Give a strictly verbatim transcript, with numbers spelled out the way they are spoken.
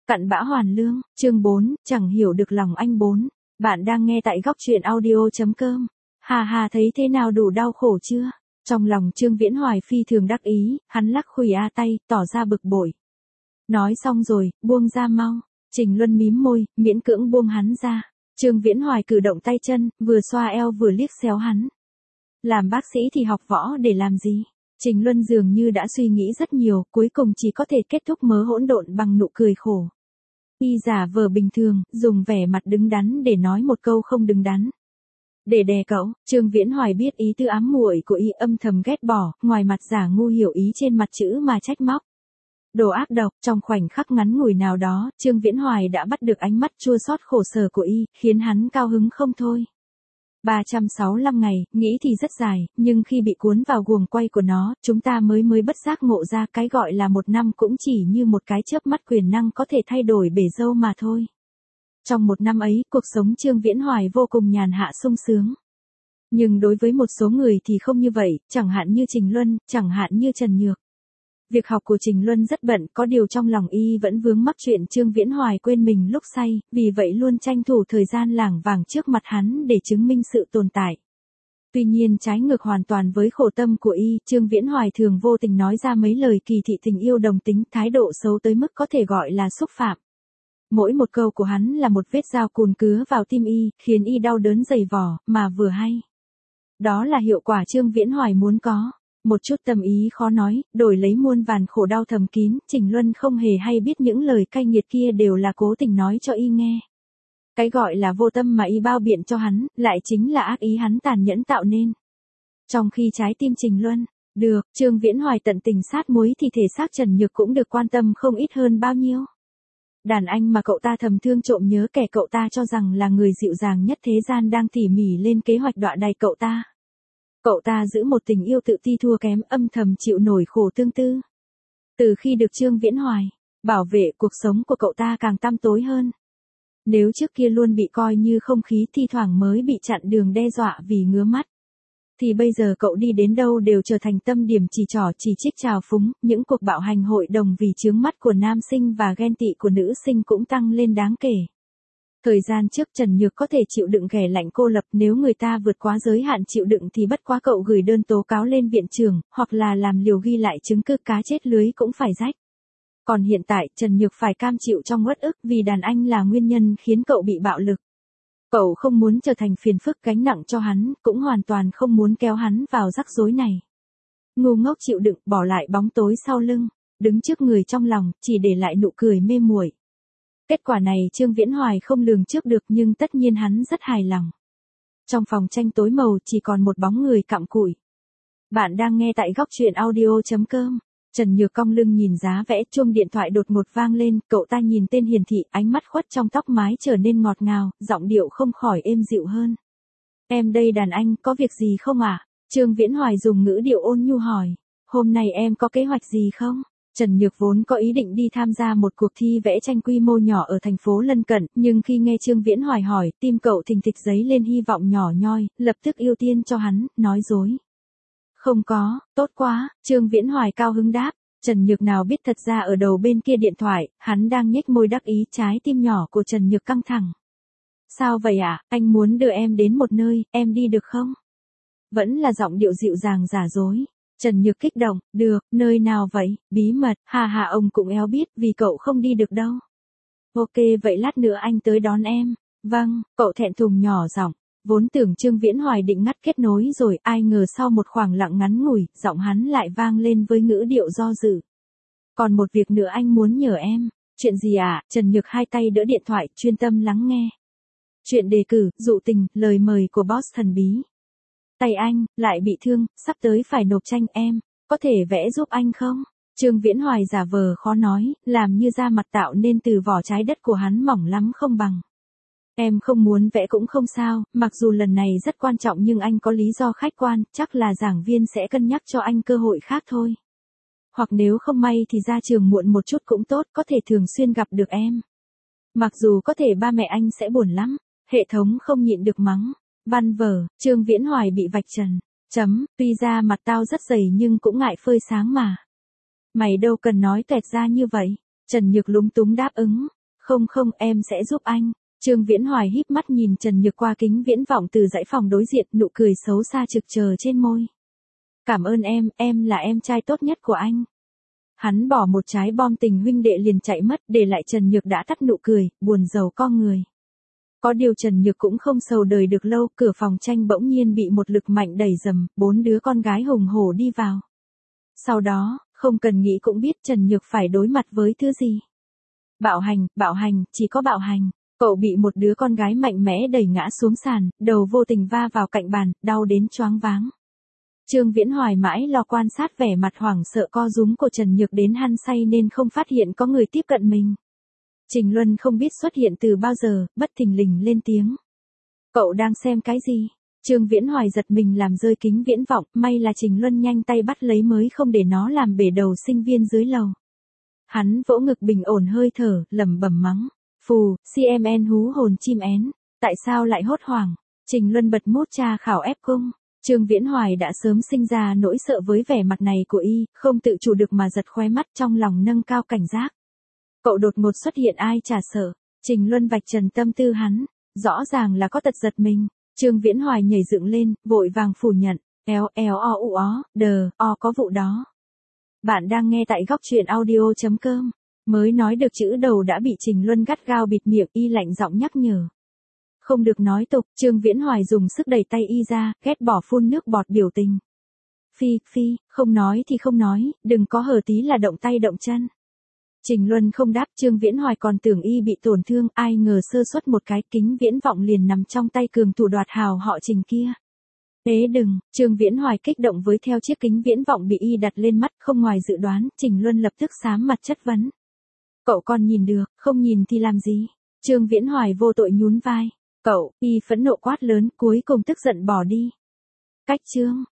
Cặn bã hoàn lương, chương bốn, chẳng hiểu được lòng anh bốn. Bạn đang nghe tại góc truyện audio.com. Hà hà thấy thế nào đủ đau khổ chưa? Trong lòng Trương Viễn Hoài phi thường đắc ý, hắn lắc khùi a tay, tỏ ra bực bội. Nói xong rồi, buông ra mau. Trình Luân mím môi, miễn cưỡng buông hắn ra. Trương Viễn Hoài cử động tay chân, vừa xoa eo vừa liếc xéo hắn. Làm bác sĩ thì học võ để làm gì? Trình Luân dường như đã suy nghĩ rất nhiều, cuối cùng chỉ có thể kết thúc mớ hỗn độn bằng nụ cười khổ. Y giả vờ bình thường, dùng vẻ mặt đứng đắn để nói một câu không đứng đắn. Để đè cậu, Trương Viễn Hoài biết ý tư ám muội của y, âm thầm ghét bỏ, ngoài mặt giả ngu hiểu ý trên mặt chữ mà trách móc. Đồ ác độc, trong khoảnh khắc ngắn ngủi nào đó, Trương Viễn Hoài đã bắt được ánh mắt chua xót khổ sở của y, khiến hắn cao hứng không thôi. ba trăm sáu mươi lăm ngày, nghĩ thì rất dài, nhưng khi bị cuốn vào guồng quay của nó, chúng ta mới mới bất giác ngộ ra cái gọi là một năm cũng chỉ như một cái chớp mắt quyền năng có thể thay đổi bể dâu mà thôi. Trong một năm ấy, cuộc sống Trương Viễn Hoài vô cùng nhàn hạ sung sướng. Nhưng đối với một số người thì không như vậy, chẳng hạn như Trình Luân, chẳng hạn như Trần Nhược. Việc học của Trình Luân rất bận, có điều trong lòng y vẫn vướng mắc chuyện Trương Viễn Hoài quên mình lúc say, vì vậy luôn tranh thủ thời gian lảng vảng trước mặt hắn để chứng minh sự tồn tại. Tuy nhiên trái ngược hoàn toàn với khổ tâm của y, Trương Viễn Hoài thường vô tình nói ra mấy lời kỳ thị tình yêu đồng tính, thái độ xấu tới mức có thể gọi là xúc phạm. Mỗi một câu của hắn là một vết dao cùn cứa vào tim y, khiến y đau đớn dày vò, mà vừa hay. Đó là hiệu quả Trương Viễn Hoài muốn có. Một chút tâm ý khó nói, đổi lấy muôn vàn khổ đau thầm kín, Trình Luân không hề hay biết những lời cay nghiệt kia đều là cố tình nói cho y nghe. Cái gọi là vô tâm mà y bao biện cho hắn, lại chính là ác ý hắn tàn nhẫn tạo nên. Trong khi trái tim Trình Luân, được, Trương Viễn Hoài tận tình sát muối thì thể xác Trần Nhược cũng được quan tâm không ít hơn bao nhiêu. Đàn anh mà cậu ta thầm thương trộm nhớ kẻ cậu ta cho rằng là người dịu dàng nhất thế gian đang tỉ mỉ lên kế hoạch đọa đày cậu ta. Cậu ta giữ một tình yêu tự ti thua kém, âm thầm chịu nổi khổ tương tư. Từ khi được Trương Viễn Hoài bảo vệ, cuộc sống của cậu ta càng tăm tối hơn. Nếu trước kia luôn bị coi như không khí, thi thoảng mới bị chặn đường đe dọa vì ngứa mắt, thì bây giờ cậu đi đến đâu đều trở thành tâm điểm chỉ trỏ chỉ trích trào phúng, những cuộc bạo hành hội đồng vì chướng mắt của nam sinh và ghen tị của nữ sinh cũng tăng lên đáng kể. Thời gian trước Trần Nhược có thể chịu đựng ghẻ lạnh cô lập, nếu người ta vượt quá giới hạn chịu đựng thì bất quá cậu gửi đơn tố cáo lên viện trưởng, hoặc là làm liều ghi lại chứng cứ, cá chết lưới cũng phải rách. Còn hiện tại Trần Nhược phải cam chịu trong uất ức vì đàn anh là nguyên nhân khiến cậu bị bạo lực. Cậu không muốn trở thành phiền phức gánh nặng cho hắn, cũng hoàn toàn không muốn kéo hắn vào rắc rối này. Ngu ngốc chịu đựng, bỏ lại bóng tối sau lưng, đứng trước người trong lòng, chỉ để lại nụ cười mê muội. Kết quả này Trương Viễn Hoài không lường trước được, nhưng tất nhiên hắn rất hài lòng. Trong phòng tranh tối màu chỉ còn một bóng người cặm cụi. Bạn đang nghe tại góc truyện audio.com. Trần Nhược cong lưng nhìn giá vẽ, chuông điện thoại đột ngột vang lên, cậu ta nhìn tên hiển thị, ánh mắt khuất trong tóc mái trở nên ngọt ngào, giọng điệu không khỏi êm dịu hơn. Em đây đàn anh, có việc gì không ạ? À? Trương Viễn Hoài dùng ngữ điệu ôn nhu hỏi. Hôm nay em có kế hoạch gì không? Trần Nhược vốn có ý định đi tham gia một cuộc thi vẽ tranh quy mô nhỏ ở thành phố lân cận, nhưng khi nghe Trương Viễn Hoài hỏi, tim cậu thình thịch giấy lên hy vọng nhỏ nhoi, lập tức ưu tiên cho hắn, nói dối. Không có, tốt quá, Trương Viễn Hoài cao hứng đáp. Trần Nhược nào biết thật ra ở đầu bên kia điện thoại, hắn đang nhếch môi đắc ý, trái tim nhỏ của Trần Nhược căng thẳng. Sao vậy ạ, à? Anh muốn đưa em đến một nơi, em đi được không? Vẫn là giọng điệu dịu dàng giả dối. Trần Nhược kích động, được, nơi nào vậy, bí mật, hà hà ông cũng éo biết, vì cậu không đi được đâu. Ok vậy lát nữa anh tới đón em. Vâng, cậu thẹn thùng nhỏ giọng. Vốn tưởng Trương Viễn Hoài định ngắt kết nối rồi, ai ngờ sau một khoảng lặng ngắn ngủi, giọng hắn lại vang lên với ngữ điệu do dự. Còn một việc nữa anh muốn nhờ em. Chuyện gì ạ? À? Trần Nhược hai tay đỡ điện thoại, chuyên tâm lắng nghe. Chuyện đề cử, dụ tình, lời mời của boss thần bí. Tay anh, lại bị thương, sắp tới phải nộp tranh, em, có thể vẽ giúp anh không? Trương Viễn Hoài giả vờ khó nói, làm như da mặt tạo nên từ vỏ trái đất của hắn mỏng lắm không bằng. Em không muốn vẽ cũng không sao, mặc dù lần này rất quan trọng nhưng anh có lý do khách quan, chắc là giảng viên sẽ cân nhắc cho anh cơ hội khác thôi. Hoặc nếu không may thì ra trường muộn một chút cũng tốt, có thể thường xuyên gặp được em. Mặc dù có thể ba mẹ anh sẽ buồn lắm, hệ thống không nhịn được mắng. Văn vở, Trương Viễn Hoài bị vạch trần. Chấm, tuy ra mặt tao rất dày nhưng cũng ngại phơi sáng mà. Mày đâu cần nói tuẹt ra như vậy. Trần Nhược lúng túng đáp ứng. Không không, em sẽ giúp anh. Trương Viễn Hoài híp mắt nhìn Trần Nhược qua kính viễn vọng từ dãy phòng đối diện, nụ cười xấu xa trực chờ trên môi. Cảm ơn em, em là em trai tốt nhất của anh. Hắn bỏ một trái bom tình huynh đệ liền chạy mất, để lại Trần Nhược đã tắt nụ cười, buồn rầu co người. Có điều Trần Nhược cũng không sầu đời được lâu, cửa phòng tranh bỗng nhiên bị một lực mạnh đẩy dầm, bốn đứa con gái hùng hổ đi vào. Sau đó, không cần nghĩ cũng biết Trần Nhược phải đối mặt với thứ gì. Bạo hành, bạo hành, chỉ có bạo hành. Cậu bị một đứa con gái mạnh mẽ đẩy ngã xuống sàn, đầu vô tình va vào cạnh bàn, đau đến choáng váng. Trương Viễn Hoài mãi lo quan sát vẻ mặt hoảng sợ co rúm của Trần Nhược đến hăn say nên không phát hiện có người tiếp cận mình. Trình Luân không biết xuất hiện từ bao giờ, bất thình lình lên tiếng. Cậu đang xem cái gì? Trương Viễn Hoài giật mình làm rơi kính viễn vọng, may là Trình Luân nhanh tay bắt lấy mới không để nó làm bể đầu sinh viên dưới lầu. Hắn vỗ ngực bình ổn hơi thở, lẩm bẩm mắng. Phù, xê em en hú hồn chim én. Tại sao lại hốt hoảng? Trình Luân bật mút tra khảo ép cung. Trương Viễn Hoài đã sớm sinh ra nỗi sợ với vẻ mặt này của y, không tự chủ được mà giật khóe mắt trong lòng nâng cao cảnh giác. Cậu đột ngột xuất hiện ai chả sợ. Trình Luân vạch trần tâm tư hắn. Rõ ràng là có tật giật mình. Trương Viễn Hoài nhảy dựng lên, vội vàng phủ nhận. Éo éo o u ó, đờ, o có vụ đó. Bạn đang nghe tại góc truyện audio chấm com. Mới nói được chữ đầu đã bị Trình Luân gắt gao bịt miệng, y lạnh giọng nhắc nhở. Không được nói tục, Trương Viễn Hoài dùng sức đẩy tay y ra, ghét bỏ phun nước bọt biểu tình. Phi, phi, không nói thì không nói, đừng có hở tí là động tay động chân. Trình Luân không đáp, Trương Viễn Hoài còn tưởng y bị tổn thương, ai ngờ sơ suất một cái kính viễn vọng liền nằm trong tay cường thủ đoạt hào họ Trình kia. Ế đừng, Trương Viễn Hoài kích động với theo chiếc kính viễn vọng bị y đặt lên mắt, không ngoài dự đoán, Trình Luân lập tức xám mặt chất vấn. Cậu còn nhìn được, không nhìn thì làm gì? Trương Viễn Hoài vô tội nhún vai. Cậu, y phẫn nộ quát lớn, cuối cùng tức giận bỏ đi. Cách chương.